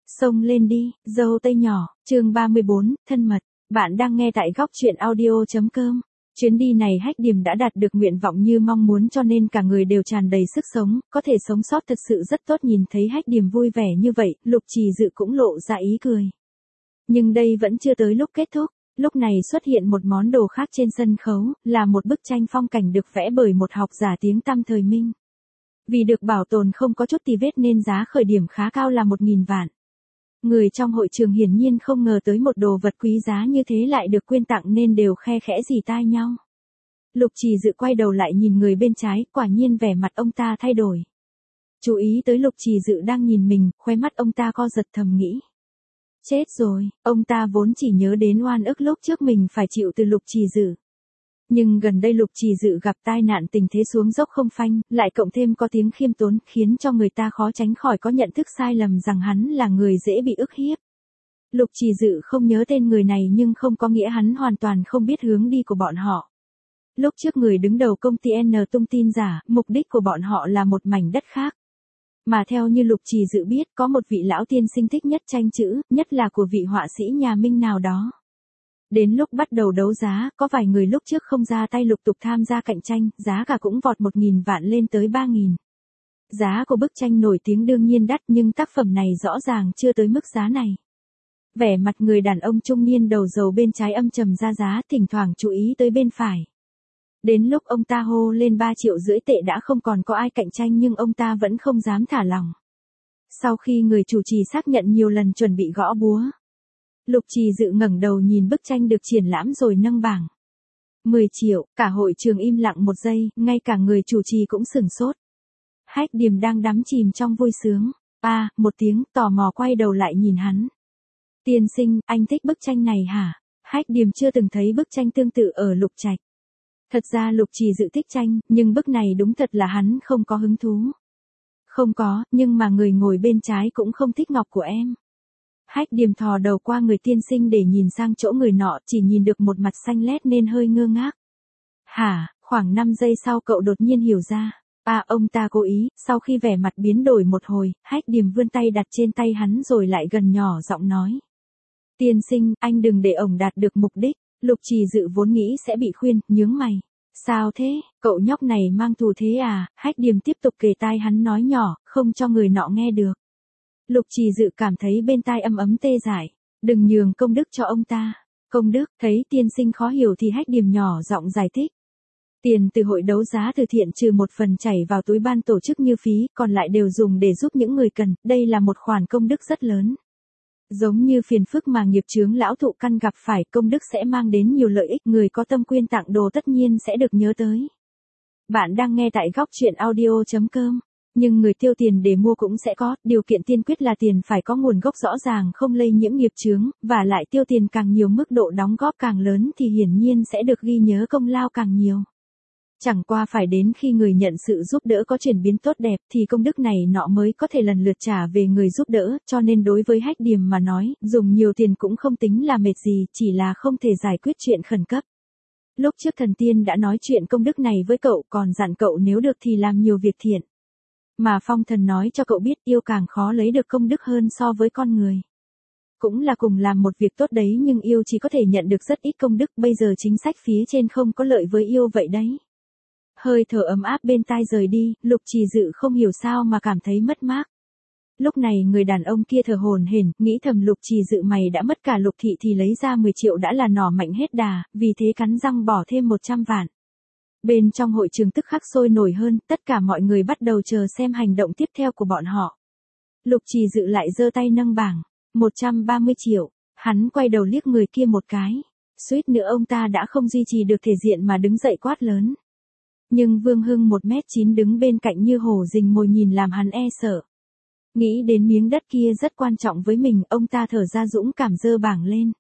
Xông lên đi, dâu tây nhỏ, chương 34, thân mật. Bạn đang nghe tại góc truyện audio.com. Chuyến đi này Hách Điềm đã đạt được nguyện vọng như mong muốn cho nên cả người đều tràn đầy sức sống, có thể sống sót thật sự rất tốt. Nhìn thấy Hách Điềm vui vẻ như vậy, Lục Trì Dự cũng lộ ra ý cười. Nhưng đây vẫn chưa tới lúc kết thúc, lúc này xuất hiện một món đồ khác trên sân khấu, là một bức tranh phong cảnh được vẽ bởi một học giả tiếng tăm thời Minh. Vì được bảo tồn không có chút tì vết nên giá khởi điểm khá cao là 1.000 vạn. Người trong hội trường hiển nhiên không ngờ tới một đồ vật quý giá như thế lại được quyên tặng nên đều khe khẽ rì tai nhau. Lục Trì Dự quay đầu lại nhìn người bên trái, quả nhiên vẻ mặt ông ta thay đổi. Chú ý tới Lục Trì Dự đang nhìn mình, khóe mắt ông ta co giật thầm nghĩ. Chết rồi, ông ta vốn chỉ nhớ đến oan ức lúc trước mình phải chịu từ Lục Trì Dự. Nhưng gần đây Lục Trì Dự gặp tai nạn tình thế xuống dốc không phanh, lại cộng thêm có tiếng khiêm tốn khiến cho người ta khó tránh khỏi có nhận thức sai lầm rằng hắn là người dễ bị ức hiếp. Lục Trì Dự không nhớ tên người này nhưng không có nghĩa hắn hoàn toàn không biết hướng đi của bọn họ. Lúc trước người đứng đầu công ty N tung tin giả, mục đích của bọn họ là một mảnh đất khác. Mà theo như Lục Trì Dự biết có một vị lão tiên sinh thích nhất tranh chữ, nhất là của vị họa sĩ nhà Minh nào đó. Đến lúc bắt đầu đấu giá, có vài người lúc trước không ra tay lục tục tham gia cạnh tranh, giá cả cũng vọt 1.000 vạn lên tới 3.000. Giá của bức tranh nổi tiếng đương nhiên đắt nhưng tác phẩm này rõ ràng chưa tới mức giá này. Vẻ mặt người đàn ông trung niên đầu dầu bên trái âm trầm ra giá, thỉnh thoảng chú ý tới bên phải. Đến lúc ông ta hô lên 3,5 triệu tệ đã không còn có ai cạnh tranh nhưng ông ta vẫn không dám thả lỏng. Sau khi người chủ trì xác nhận nhiều lần chuẩn bị gõ búa, Lục Trì Dự ngẩng đầu nhìn bức tranh được triển lãm rồi nâng bảng. 10 triệu, cả hội trường im lặng một giây, ngay cả người chủ trì cũng sửng sốt. Hách Điềm đang đắm chìm trong vui sướng. Một tiếng, tò mò quay đầu lại nhìn hắn. Tiên sinh, anh thích bức tranh này hả? Hách Điềm chưa từng thấy bức tranh tương tự ở Lục Trạch. Thật ra Lục Trì Dự thích tranh, nhưng bức này đúng thật là hắn không có hứng thú. Không có, nhưng mà người ngồi bên trái cũng không thích ngọc của em. Hách Điềm thò đầu qua người tiên sinh để nhìn sang chỗ người nọ, chỉ nhìn được một mặt xanh lét nên hơi ngơ ngác. Hả, khoảng 5 giây sau cậu đột nhiên hiểu ra. Ông ta cố ý, sau khi vẻ mặt biến đổi một hồi, Hách Điềm vươn tay đặt trên tay hắn rồi lại gần nhỏ giọng nói. Tiên sinh, anh đừng để ổng đạt được mục đích. Lục Trì Dự vốn nghĩ sẽ bị khuyên, nhướng mày. Sao thế, cậu nhóc này mang thù thế à? Hách Điềm tiếp tục kề tai hắn nói nhỏ, không cho người nọ nghe được. Lục Trì Dự cảm thấy bên tai ấm ấm tê dại. Đừng nhường công đức cho ông ta. Công đức, thấy tiên sinh khó hiểu thì Hách Điềm nhỏ giọng giải thích. Tiền từ hội đấu giá từ thiện trừ một phần chảy vào túi ban tổ chức như phí, còn lại đều dùng để giúp những người cần, đây là một khoản công đức rất lớn. Giống như phiền phức mà nghiệp chướng lão thụ căn gặp phải, công đức sẽ mang đến nhiều lợi ích, người có tâm quyên tặng đồ tất nhiên sẽ được nhớ tới. Bạn đang nghe tại góc truyện audio.com. Nhưng người tiêu tiền để mua cũng sẽ có, điều kiện tiên quyết là tiền phải có nguồn gốc rõ ràng không lây nhiễm nghiệp chướng, và lại tiêu tiền càng nhiều mức độ đóng góp càng lớn thì hiển nhiên sẽ được ghi nhớ công lao càng nhiều. Chẳng qua phải đến khi người nhận sự giúp đỡ có chuyển biến tốt đẹp thì công đức này nọ mới có thể lần lượt trả về người giúp đỡ, cho nên đối với Hách Điềm mà nói, dùng nhiều tiền cũng không tính là mệt gì, chỉ là không thể giải quyết chuyện khẩn cấp. Lúc trước thần tiên đã nói chuyện công đức này với cậu, còn dặn cậu nếu được thì làm nhiều việc thiện. Mà phong thần nói cho cậu biết yêu càng khó lấy được công đức hơn so với con người. Cũng là cùng làm một việc tốt đấy nhưng yêu chỉ có thể nhận được rất ít công đức, bây giờ chính sách phía trên không có lợi với yêu vậy đấy. Hơi thở ấm áp bên tai rời đi, Lục Trì Dự không hiểu sao mà cảm thấy mất mát. Lúc này người đàn ông kia thở hổn hển, nghĩ thầm Lục Trì Dự mày đã mất cả Lục thị thì lấy ra 10 triệu đã là nỏ mạnh hết đà, vì thế cắn răng bỏ thêm 100 vạn. Bên trong hội trường tức khắc sôi nổi hơn, tất cả mọi người bắt đầu chờ xem hành động tiếp theo của bọn họ. Lục Trì Dự lại giơ tay nâng bảng, 130 triệu, hắn quay đầu liếc người kia một cái, suýt nữa ông ta đã không duy trì được thể diện mà đứng dậy quát lớn. Nhưng Vương Hưng 1m9 đứng bên cạnh như hổ rình mồi nhìn làm hắn e sợ. Nghĩ đến miếng đất kia rất quan trọng với mình, ông ta thở ra dũng cảm giơ bảng lên.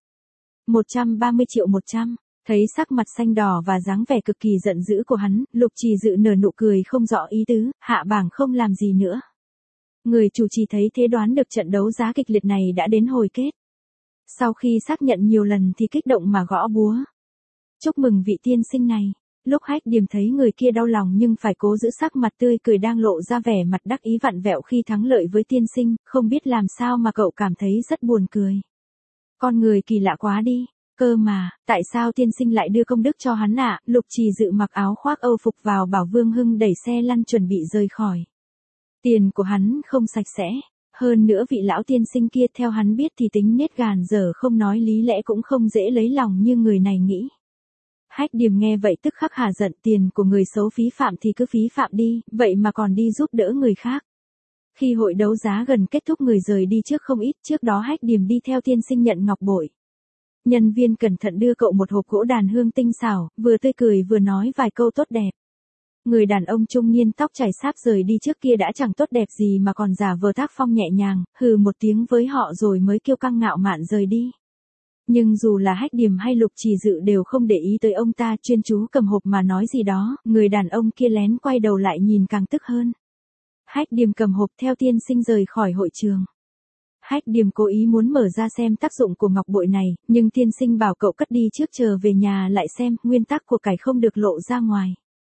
130 triệu 100, thấy sắc mặt xanh đỏ và dáng vẻ cực kỳ giận dữ của hắn, Lục Trì Dự nở nụ cười không rõ ý tứ, hạ bảng không làm gì nữa. Người chủ trì thấy thế đoán được trận đấu giá kịch liệt này đã đến hồi kết. Sau khi xác nhận nhiều lần thì kích động mà gõ búa. Chúc mừng vị tiên sinh này. Lúc Hách Điềm thấy người kia đau lòng nhưng phải cố giữ sắc mặt tươi cười đang lộ ra vẻ mặt đắc ý vặn vẹo khi thắng lợi với tiên sinh, không biết làm sao mà cậu cảm thấy rất buồn cười. Con người kỳ lạ quá đi. Cơ mà, tại sao tiên sinh lại đưa công đức cho hắn ạ? Lục Trì Dự mặc áo khoác Âu phục vào bảo Vương Hưng đẩy xe lăn chuẩn bị rời khỏi. Tiền của hắn không sạch sẽ. Hơn nữa vị lão tiên sinh kia theo hắn biết thì tính nết gàn dở không nói lý lẽ cũng không dễ lấy lòng như người này nghĩ. Hách Điềm nghe vậy tức khắc hả giận, tiền của người xấu phí phạm thì cứ phí phạm đi, vậy mà còn đi giúp đỡ người khác. Khi hội đấu giá gần kết thúc người rời đi trước không ít, trước đó Hách Điềm đi theo tiên sinh nhận ngọc bội. Nhân viên cẩn thận đưa cậu một hộp gỗ đàn hương tinh xảo, vừa tươi cười vừa nói vài câu tốt đẹp. Người đàn ông trung niên tóc chảy xáp rời đi trước kia đã chẳng tốt đẹp gì mà còn giả vờ tác phong nhẹ nhàng, hừ một tiếng với họ rồi mới kiêu căng ngạo mạn rời đi. Nhưng dù là Hách Điềm hay Lục Trì Dự đều không để ý tới ông ta, chuyên chú cầm hộp mà nói gì đó, người đàn ông kia lén quay đầu lại nhìn càng tức hơn. Hách Điềm cầm hộp theo tiên sinh rời khỏi hội trường. Hách Điềm cố ý muốn mở ra xem tác dụng của ngọc bội này, nhưng tiên sinh bảo cậu cất đi trước chờ về nhà lại xem, nguyên tắc của cải không được lộ ra ngoài.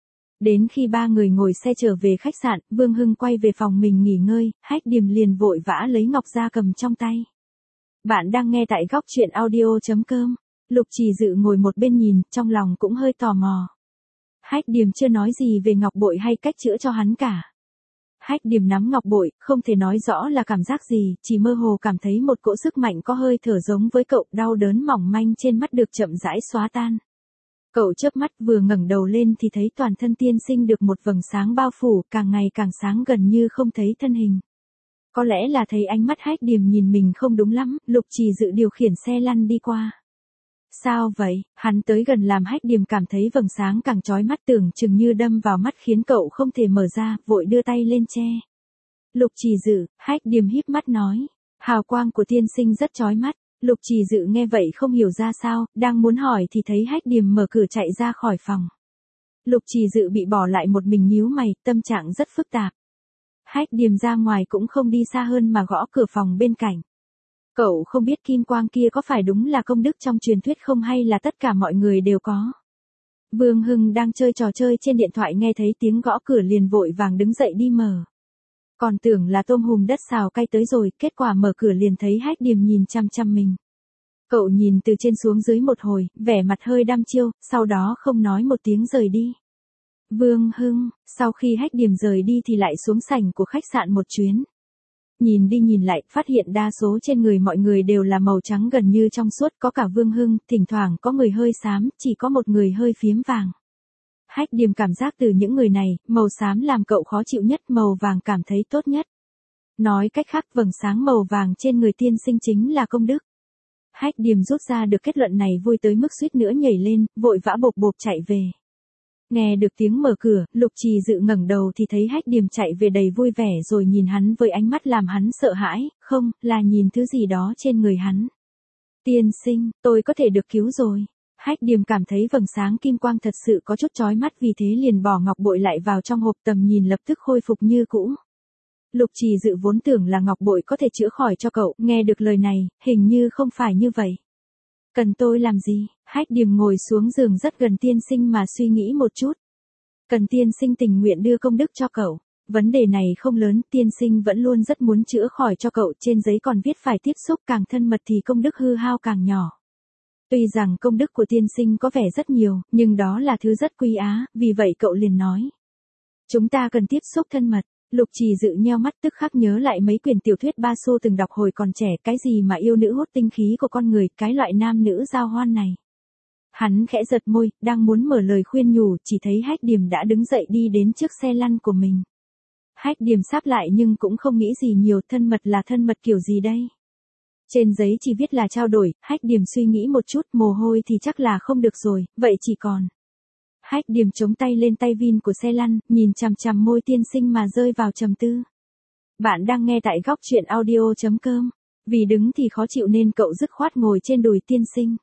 Đến khi ba người ngồi xe trở về khách sạn, Vương Hưng quay về phòng mình nghỉ ngơi, Hách Điềm liền vội vã lấy ngọc ra cầm trong tay. Bạn đang nghe tại góc truyện audio.com. Lục Trì Dự ngồi một bên nhìn, trong lòng cũng hơi tò mò. Hách Điềm chưa nói gì về ngọc bội hay cách chữa cho hắn cả. Hách Điềm nắm ngọc bội, không thể nói rõ là cảm giác gì, chỉ mơ hồ cảm thấy một cỗ sức mạnh có hơi thở giống với cậu, đau đớn mỏng manh trên mắt được chậm rãi xóa tan. Cậu chớp mắt vừa ngẩng đầu lên thì thấy toàn thân tiên sinh được một vầng sáng bao phủ, càng ngày càng sáng gần như không thấy thân hình. Có lẽ là thấy ánh mắt Hách Điềm nhìn mình không đúng lắm, Lục Trì Dự điều khiển xe lăn đi qua. Sao vậy? Hắn tới gần làm Hách Điềm cảm thấy vầng sáng càng chói mắt, tưởng chừng như đâm vào mắt khiến cậu không thể mở ra, vội đưa tay lên che. Lục Trì Dự, Hách Điềm híp mắt nói. Hào quang của tiên sinh rất chói mắt. Lục Trì Dự nghe vậy không hiểu ra sao, đang muốn hỏi thì thấy Hách Điềm mở cửa chạy ra khỏi phòng. Lục Trì Dự bị bỏ lại một mình nhíu mày, tâm trạng rất phức tạp. Hách Điềm ra ngoài cũng không đi xa hơn mà gõ cửa phòng bên cạnh. Cậu không biết kim quang kia có phải đúng là công đức trong truyền thuyết không hay là tất cả mọi người đều có. Vương Hưng đang chơi trò chơi trên điện thoại nghe thấy tiếng gõ cửa liền vội vàng đứng dậy đi mở. Còn tưởng là tôm hùm đất xào cay tới rồi, kết quả mở cửa liền thấy Hách Điềm nhìn chăm chăm mình. Cậu nhìn từ trên xuống dưới một hồi, vẻ mặt hơi đăm chiêu, sau đó không nói một tiếng rời đi. Vương Hưng, sau khi Hách Điềm rời đi thì lại xuống sảnh của khách sạn một chuyến. Nhìn đi nhìn lại, phát hiện đa số trên người mọi người đều là màu trắng gần như trong suốt, có cả Vương Hưng, thỉnh thoảng có người hơi xám, chỉ có một người hơi phiếm vàng. Hách Điềm cảm giác từ những người này, màu xám làm cậu khó chịu nhất, màu vàng cảm thấy tốt nhất. Nói cách khác, vầng sáng màu vàng trên người tiên sinh chính là công đức. Hách Điềm rút ra được kết luận này vui tới mức suýt nữa nhảy lên, vội vã bộp bộp chạy về. Nghe được tiếng mở cửa, Lục Trì Dự ngẩng đầu thì thấy Hách Điềm chạy về đầy vui vẻ rồi nhìn hắn với ánh mắt làm hắn sợ hãi, không, là nhìn thứ gì đó trên người hắn. Tiên sinh, tôi có thể được cứu rồi. Hách Điềm cảm thấy vầng sáng kim quang thật sự có chút chói mắt, vì thế liền bỏ ngọc bội lại vào trong hộp, tầm nhìn lập tức khôi phục như cũ. Lục Trì Dự vốn tưởng là ngọc bội có thể chữa khỏi cho cậu, nghe được lời này, hình như không phải như vậy. Cần tôi làm gì? Hách Điềm ngồi xuống giường rất gần tiên sinh mà suy nghĩ một chút. Cần tiên sinh tình nguyện đưa công đức cho cậu. Vấn đề này không lớn, tiên sinh vẫn luôn rất muốn chữa khỏi cho cậu, trên giấy còn viết phải tiếp xúc càng thân mật thì công đức hư hao càng nhỏ. Tuy rằng công đức của tiên sinh có vẻ rất nhiều, nhưng đó là thứ rất quý á, vì vậy cậu liền nói. Chúng ta cần tiếp xúc thân mật. Lục Trì Dự nheo mắt tức khắc nhớ lại mấy quyển tiểu thuyết Ba Xô từng đọc hồi còn trẻ, cái gì mà yêu nữ hút tinh khí của con người, cái loại nam nữ giao hoan này. Hắn khẽ giật môi, đang muốn mở lời khuyên nhủ, chỉ thấy Hách Điềm đã đứng dậy đi đến trước xe lăn của mình. Hách Điềm sáp lại nhưng cũng không nghĩ gì nhiều, thân mật là thân mật kiểu gì đây? Trên giấy chỉ viết là trao đổi, Hách Điềm suy nghĩ một chút, mồ hôi thì chắc là không được rồi, vậy chỉ còn. Hách Điềm chống tay lên tay vin của xe lăn, nhìn chằm chằm môi tiên sinh mà rơi vào trầm tư. Bạn đang nghe tại góc truyện audio.com. Vì đứng thì khó chịu nên cậu dứt khoát ngồi trên đùi tiên sinh.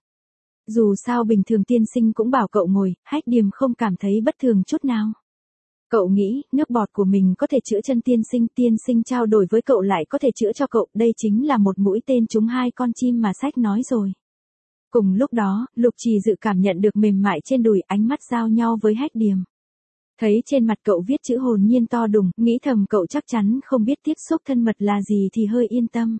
Dù sao bình thường tiên sinh cũng bảo cậu ngồi, Hách Điềm không cảm thấy bất thường chút nào. Cậu nghĩ, nước bọt của mình có thể chữa chân tiên sinh trao đổi với cậu lại có thể chữa cho cậu, đây chính là một mũi tên trúng hai con chim mà sách nói rồi. Cùng lúc đó, Lục Trì Dự cảm nhận được mềm mại trên đùi, ánh mắt giao nhau với Hách Điềm. Thấy trên mặt cậu viết chữ hồn nhiên to đùng, nghĩ thầm cậu chắc chắn không biết tiếp xúc thân mật là gì thì hơi yên tâm.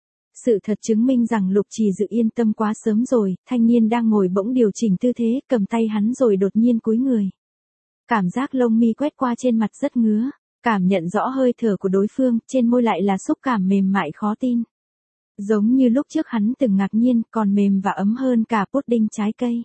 Sự thật chứng minh rằng Lục Trì Dự yên tâm quá sớm rồi, thanh niên đang ngồi bỗng điều chỉnh tư thế, cầm tay hắn rồi đột nhiên cúi người. Cảm giác lông mi quét qua trên mặt rất ngứa, cảm nhận rõ hơi thở của đối phương, trên môi lại là xúc cảm mềm mại khó tin. Giống như lúc trước hắn từng ngạc nhiên, còn mềm và ấm hơn cả pudding trái cây.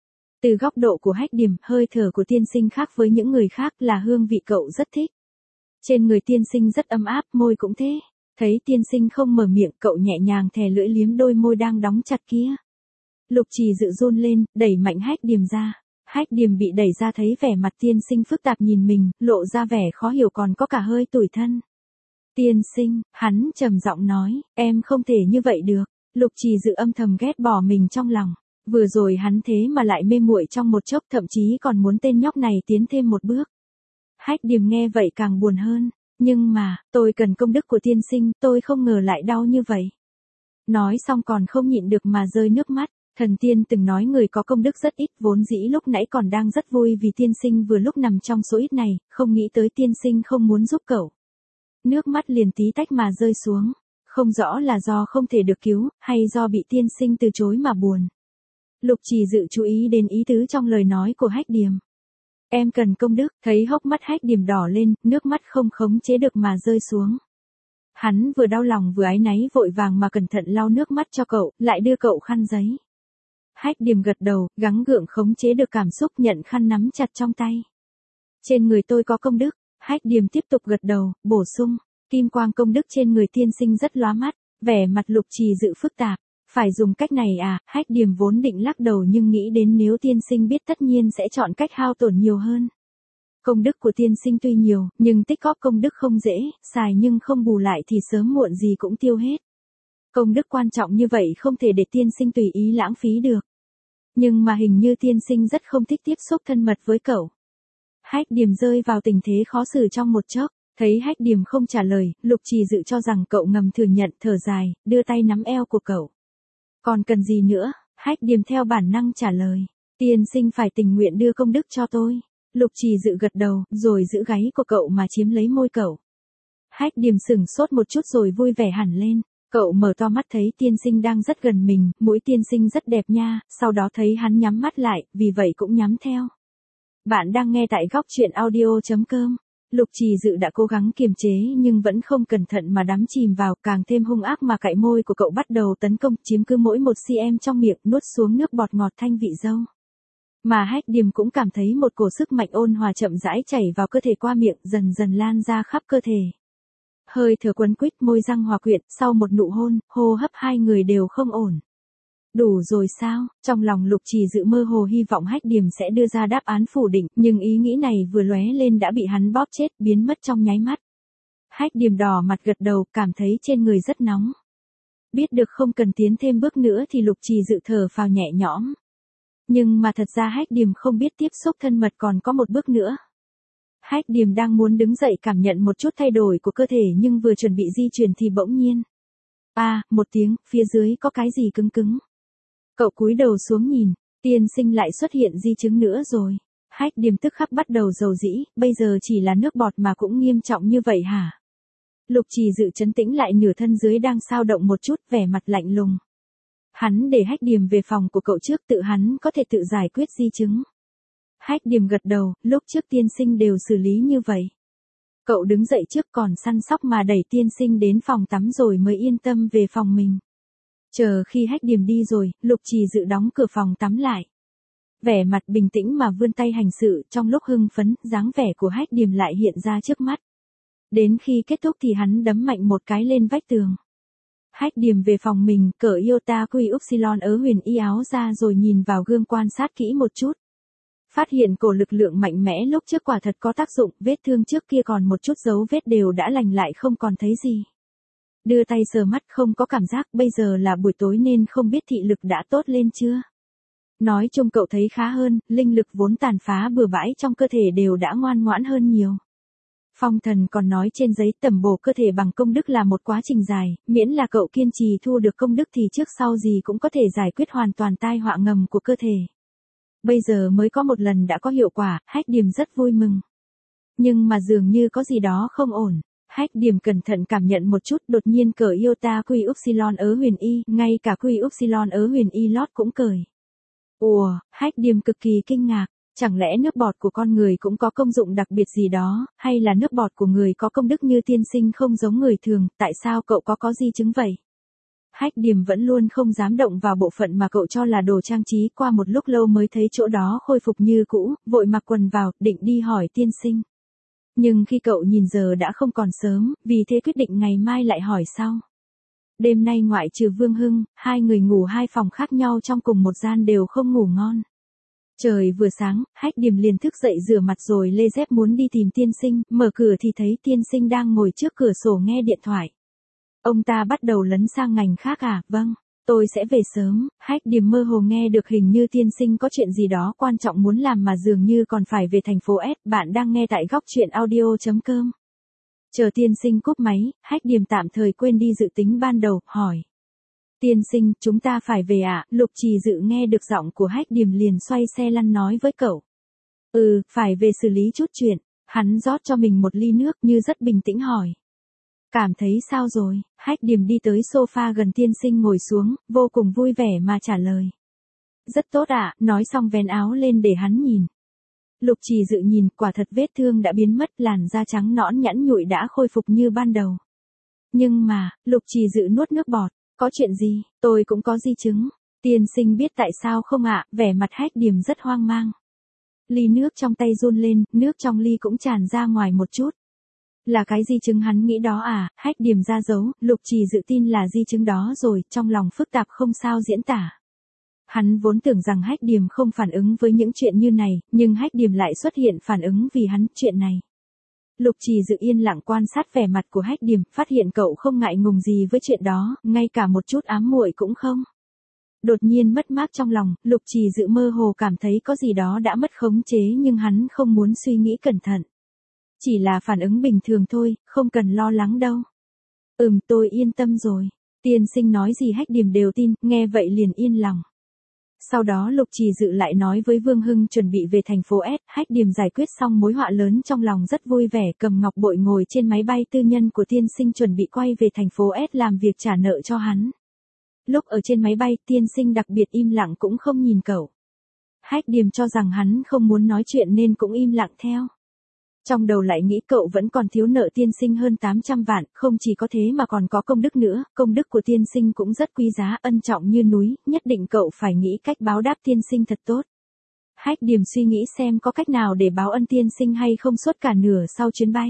Từ góc độ của Hách Điềm, hơi thở của tiên sinh khác với những người khác là hương vị cậu rất thích. Trên người tiên sinh rất ấm áp, môi cũng thế. Thấy tiên sinh không mở miệng, cậu nhẹ nhàng thè lưỡi liếm đôi môi đang đóng chặt kia. Lục Trì Dự run lên, đẩy mạnh Hách Điềm ra. Hách Điềm bị đẩy ra thấy vẻ mặt tiên sinh phức tạp nhìn mình, lộ ra vẻ khó hiểu còn có cả hơi tủi thân. Tiên sinh, hắn trầm giọng nói, em không thể như vậy được. Lục Trì Dự âm thầm ghét bỏ mình trong lòng. Vừa rồi hắn thế mà lại mê muội trong một chốc, thậm chí còn muốn tên nhóc này tiến thêm một bước. Hách Điềm nghe vậy càng buồn hơn. Nhưng mà, tôi cần công đức của tiên sinh, tôi không ngờ lại đau như vậy. Nói xong còn không nhịn được mà rơi nước mắt. Thần tiên từng nói người có công đức rất ít, vốn dĩ lúc nãy còn đang rất vui vì tiên sinh vừa lúc nằm trong số ít này, không nghĩ tới tiên sinh không muốn giúp cậu. Nước mắt liền tí tách mà rơi xuống. Không rõ là do không thể được cứu, hay do bị tiên sinh từ chối mà buồn. Lục Trì Dự chú ý đến ý tứ trong lời nói của Hách Điềm. Em cần công đức, thấy hốc mắt Hách Điềm đỏ lên, nước mắt không khống chế được mà rơi xuống. Hắn vừa đau lòng vừa áy náy vội vàng mà cẩn thận lau nước mắt cho cậu, lại đưa cậu khăn giấy. Hách Điềm gật đầu, gắng gượng khống chế được cảm xúc nhận khăn nắm chặt trong tay. Trên người tôi có công đức, Hách Điềm tiếp tục gật đầu, bổ sung, kim quang công đức trên người tiên sinh rất lóa mắt, vẻ mặt Lục Trì Dự phức tạp. Phải dùng cách này à? Hách Điềm vốn định lắc đầu nhưng nghĩ đến nếu tiên sinh biết tất nhiên sẽ chọn cách hao tổn nhiều hơn. Công đức của tiên sinh tuy nhiều, nhưng tích góp công đức không dễ, xài nhưng không bù lại thì sớm muộn gì cũng tiêu hết. Công đức quan trọng như vậy không thể để tiên sinh tùy ý lãng phí được. Nhưng mà hình như tiên sinh rất không thích tiếp xúc thân mật với cậu. Hách Điềm rơi vào tình thế khó xử trong một chốc, thấy Hách Điềm không trả lời, Lục Trì Dự cho rằng cậu ngầm thừa nhận, thở dài, đưa tay nắm eo của cậu. Còn cần gì nữa? Hách Điềm theo bản năng trả lời. Tiên sinh phải tình nguyện đưa công đức cho tôi. Lục Trì Dự gật đầu, rồi giữ gáy của cậu mà chiếm lấy môi cậu. Hách Điềm sửng sốt một chút rồi vui vẻ hẳn lên. Cậu mở to mắt thấy tiên sinh đang rất gần mình, mũi tiên sinh rất đẹp nha, sau đó thấy hắn nhắm mắt lại, vì vậy cũng nhắm theo. Bạn đang nghe tại góc truyện audio.com. Lục Trì Dự đã cố gắng kiềm chế nhưng vẫn không cẩn thận mà đắm chìm vào, càng thêm hung ác mà cạy môi của cậu bắt đầu tấn công, chiếm cứ mỗi một cm trong miệng, nuốt xuống nước bọt ngọt thanh vị dâu. Mà Hách Điềm cũng cảm thấy một cổ sức mạnh ôn hòa chậm rãi chảy vào cơ thể qua miệng, dần dần lan ra khắp cơ thể. Hơi thở quấn quýt, môi răng hòa quyện, sau một nụ hôn, hô hấp hai người đều không ổn. Đủ rồi sao? Trong lòng Lục Trì Dự mơ hồ hy vọng Hách Điềm sẽ đưa ra đáp án phủ định, nhưng ý nghĩ này vừa lóe lên đã bị hắn bóp chết, biến mất trong nháy mắt. Hách Điềm đỏ mặt gật đầu, cảm thấy trên người rất nóng. Biết được không cần tiến thêm bước nữa thì Lục Trì Dự thở phào nhẹ nhõm. Nhưng mà thật ra Hách Điềm không biết tiếp xúc thân mật còn có một bước nữa. Hách Điềm đang muốn đứng dậy cảm nhận một chút thay đổi của cơ thể nhưng vừa chuẩn bị di chuyển thì bỗng nhiên. Một tiếng, phía dưới có cái gì cứng cứng. Cậu cúi đầu xuống nhìn, tiên sinh lại xuất hiện di chứng nữa rồi. Hách Điềm tức khắc bắt đầu rầu rĩ, bây giờ chỉ là nước bọt mà cũng nghiêm trọng như vậy hả? Lục Trì Dự trấn tĩnh lại, nửa thân dưới đang xao động một chút, vẻ mặt lạnh lùng. Hắn để Hách Điềm về phòng của cậu trước, tự hắn có thể tự giải quyết di chứng. Hách Điềm gật đầu, lúc trước tiên sinh đều xử lý như vậy. Cậu đứng dậy trước còn săn sóc mà đẩy tiên sinh đến phòng tắm rồi mới yên tâm về phòng mình. Chờ khi Hách Điềm đi rồi, Lục Trì Dự đóng cửa phòng tắm lại. Vẻ mặt bình tĩnh mà vươn tay hành sự, trong lúc hưng phấn, dáng vẻ của Hách Điềm lại hiện ra trước mắt. Đến khi kết thúc thì hắn đấm mạnh một cái lên vách tường. Hách Điềm về phòng mình, cởi Iota Quy Upsilon ớ huyền y áo ra rồi nhìn vào gương quan sát kỹ một chút. Phát hiện cổ lực lượng mạnh mẽ lúc trước quả thật có tác dụng, vết thương trước kia còn một chút dấu vết đều đã lành lại không còn thấy gì. Đưa tay sờ mắt không có cảm giác, bây giờ là buổi tối nên không biết thị lực đã tốt lên chưa. Nói chung cậu thấy khá hơn, linh lực vốn tàn phá bừa bãi trong cơ thể đều đã ngoan ngoãn hơn nhiều. Phong Thần còn nói trên giấy tẩm bổ cơ thể bằng công đức là một quá trình dài, miễn là cậu kiên trì thu được công đức thì trước sau gì cũng có thể giải quyết hoàn toàn tai họa ngầm của cơ thể. Bây giờ mới có một lần đã có hiệu quả, Hách Điềm rất vui mừng. Nhưng mà dường như có gì đó không ổn. Hách Điềm cẩn thận cảm nhận một chút, đột nhiên cởi Iota Quy Upsilon ớ huyền y, ngay cả Quy Upsilon ớ huyền y lót cũng cởi. Ủa, Hách Điềm cực kỳ kinh ngạc, chẳng lẽ nước bọt của con người cũng có công dụng đặc biệt gì đó, hay là nước bọt của người có công đức như tiên sinh không giống người thường, tại sao cậu có di chứng vậy? Hách Điềm vẫn luôn không dám động vào bộ phận mà cậu cho là đồ trang trí, qua một lúc lâu mới thấy chỗ đó khôi phục như cũ, vội mặc quần vào, định đi hỏi tiên sinh. Nhưng khi cậu nhìn giờ đã không còn sớm, vì thế quyết định ngày mai lại hỏi sau. Đêm nay ngoại trừ Vương Hưng, hai người ngủ hai phòng khác nhau trong cùng một gian đều không ngủ ngon. Trời vừa sáng, Hách Điềm liền thức dậy rửa mặt rồi lê dép muốn đi tìm tiên sinh, mở cửa thì thấy tiên sinh đang ngồi trước cửa sổ nghe điện thoại. Ông ta bắt đầu lấn sang ngành khác à? Vâng, tôi sẽ về sớm. Hách Điềm mơ hồ nghe được hình như tiên sinh có chuyện gì đó quan trọng muốn làm mà dường như còn phải về thành phố S. Bạn đang nghe tại góc truyện audio.com. Chờ tiên sinh cúp máy, Hách Điềm tạm thời quên đi dự tính ban đầu, hỏi. Tiên sinh, chúng ta phải về ạ? Lục Trì Dự nghe được giọng của Hách Điềm liền xoay xe lăn nói với cậu. Phải về xử lý chút chuyện. Hắn rót cho mình một ly nước như rất bình tĩnh hỏi. Cảm thấy sao rồi? Hách Điềm đi tới sofa gần tiên sinh ngồi xuống, vô cùng vui vẻ mà trả lời. Rất tốt ạ, nói xong vén áo lên để hắn nhìn. Lục Trì Dự nhìn, quả thật vết thương đã biến mất, làn da trắng nõn nhẵn nhụi đã khôi phục như ban đầu. Nhưng mà, Lục Trì Dự nuốt nước bọt, có chuyện gì, tôi cũng có di chứng. Tiên sinh biết tại sao không ạ? Vẻ mặt Hách Điềm rất hoang mang. Ly nước trong tay run lên, nước trong ly cũng tràn ra ngoài một chút. Là cái di chứng hắn nghĩ đó à? Hách Điềm ra dấu, Lục Trì Dự tin là di chứng đó rồi, trong lòng phức tạp không sao diễn tả. Hắn vốn tưởng rằng Hách Điềm không phản ứng với những chuyện như này, nhưng Hách Điềm lại xuất hiện phản ứng vì hắn, chuyện này. Lục Trì Dự yên lặng quan sát vẻ mặt của Hách Điềm, phát hiện cậu không ngại ngùng gì với chuyện đó, ngay cả một chút ám muội cũng không. Đột nhiên mất mát trong lòng, Lục Trì Dự mơ hồ cảm thấy có gì đó đã mất khống chế nhưng hắn không muốn suy nghĩ cẩn thận. Chỉ là phản ứng bình thường thôi, không cần lo lắng đâu. Tôi yên tâm rồi. Tiên sinh nói gì Hách Điềm đều tin, nghe vậy liền yên lòng. Sau đó Lục Trì Dự lại nói với Vương Hưng chuẩn bị về thành phố S, Hách Điềm giải quyết xong mối họa lớn trong lòng rất vui vẻ, cầm ngọc bội ngồi trên máy bay tư nhân của tiên sinh chuẩn bị quay về thành phố S làm việc trả nợ cho hắn. Lúc ở trên máy bay, tiên sinh đặc biệt im lặng cũng không nhìn cậu. Hách Điềm cho rằng hắn không muốn nói chuyện nên cũng im lặng theo. Trong đầu lại nghĩ cậu vẫn còn thiếu nợ tiên sinh hơn 800 vạn, không chỉ có thế mà còn có công đức nữa, công đức của tiên sinh cũng rất quý giá, ân trọng như núi, nhất định cậu phải nghĩ cách báo đáp tiên sinh thật tốt. Hách Điềm suy nghĩ xem có cách nào để báo ân tiên sinh hay không suốt cả nửa sau chuyến bay.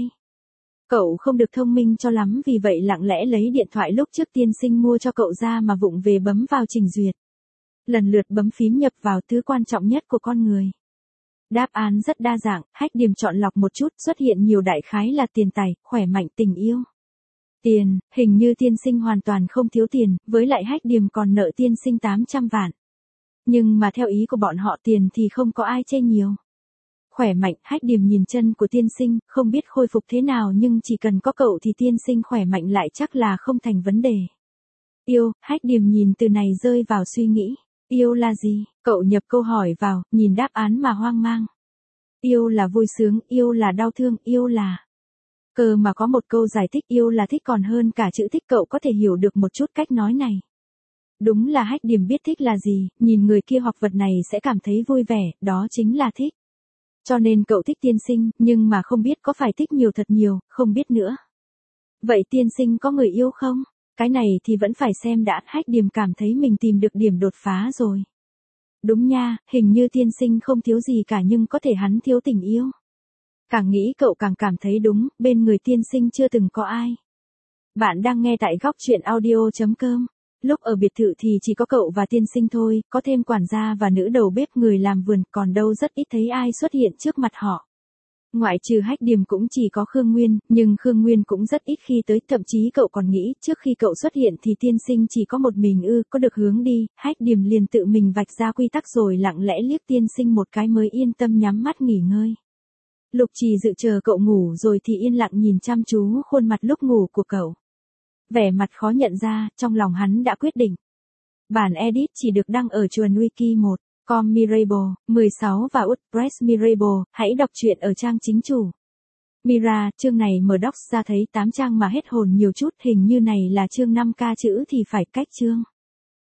Cậu không được thông minh cho lắm vì vậy lặng lẽ lấy điện thoại lúc trước tiên sinh mua cho cậu ra mà vụng về bấm vào trình duyệt. Lần lượt bấm phím nhập vào thứ quan trọng nhất của con người. Đáp án rất đa dạng, Hách Điềm chọn lọc một chút, xuất hiện nhiều đại khái là tiền tài, khỏe mạnh, tình yêu. Tiền, hình như tiên sinh hoàn toàn không thiếu tiền, với lại Hách Điềm còn nợ tiên sinh 800 vạn. Nhưng mà theo ý của bọn họ tiền thì không có ai chê nhiều. Khỏe mạnh, Hách Điềm nhìn chân của tiên sinh, không biết khôi phục thế nào nhưng chỉ cần có cậu thì tiên sinh khỏe mạnh lại chắc là không thành vấn đề. Yêu, Hách Điềm nhìn từ này rơi vào suy nghĩ. Yêu là gì? Cậu nhập câu hỏi vào, nhìn đáp án mà hoang mang. Yêu là vui sướng, yêu là đau thương, yêu là... Cơ mà có một câu giải thích yêu là thích còn hơn cả chữ thích, cậu có thể hiểu được một chút cách nói này. Đúng là Hách Điềm biết thích là gì, nhìn người kia hoặc vật này sẽ cảm thấy vui vẻ, đó chính là thích. Cho nên cậu thích tiên sinh, nhưng mà không biết có phải thích nhiều thật nhiều, không biết nữa. Vậy tiên sinh có người yêu không? Cái này thì vẫn phải xem đã. Hách Điềm cảm thấy mình tìm được điểm đột phá rồi. Đúng nha, hình như tiên sinh không thiếu gì cả nhưng có thể hắn thiếu tình yêu. Càng nghĩ cậu càng cảm thấy đúng, bên người tiên sinh chưa từng có ai. Bạn đang nghe tại góc truyện audio.com. Lúc ở biệt thự thì chỉ có cậu và tiên sinh thôi, có thêm quản gia và nữ đầu bếp người làm vườn, còn đâu rất ít thấy ai xuất hiện trước mặt họ. Ngoại trừ Hách Điềm cũng chỉ có Khương Nguyên, nhưng Khương Nguyên cũng rất ít khi tới, thậm chí cậu còn nghĩ trước khi cậu xuất hiện thì tiên sinh chỉ có một mình có được hướng đi, Hách Điềm liền tự mình vạch ra quy tắc rồi lặng lẽ liếc tiên sinh một cái mới yên tâm nhắm mắt nghỉ ngơi. Lục Trì dự chờ cậu ngủ rồi thì yên lặng nhìn chăm chú khuôn mặt lúc ngủ của cậu. Vẻ mặt khó nhận ra, trong lòng hắn đã quyết định. Bản edit chỉ được đăng ở chuồn wiki 1.com Mirable, 16 và WordPress Mirable, hãy đọc truyện ở trang chính chủ. Mira, chương này mở docs ra thấy 8 trang mà hết hồn nhiều chút, hình như này là chương 5k chữ thì phải cách chương.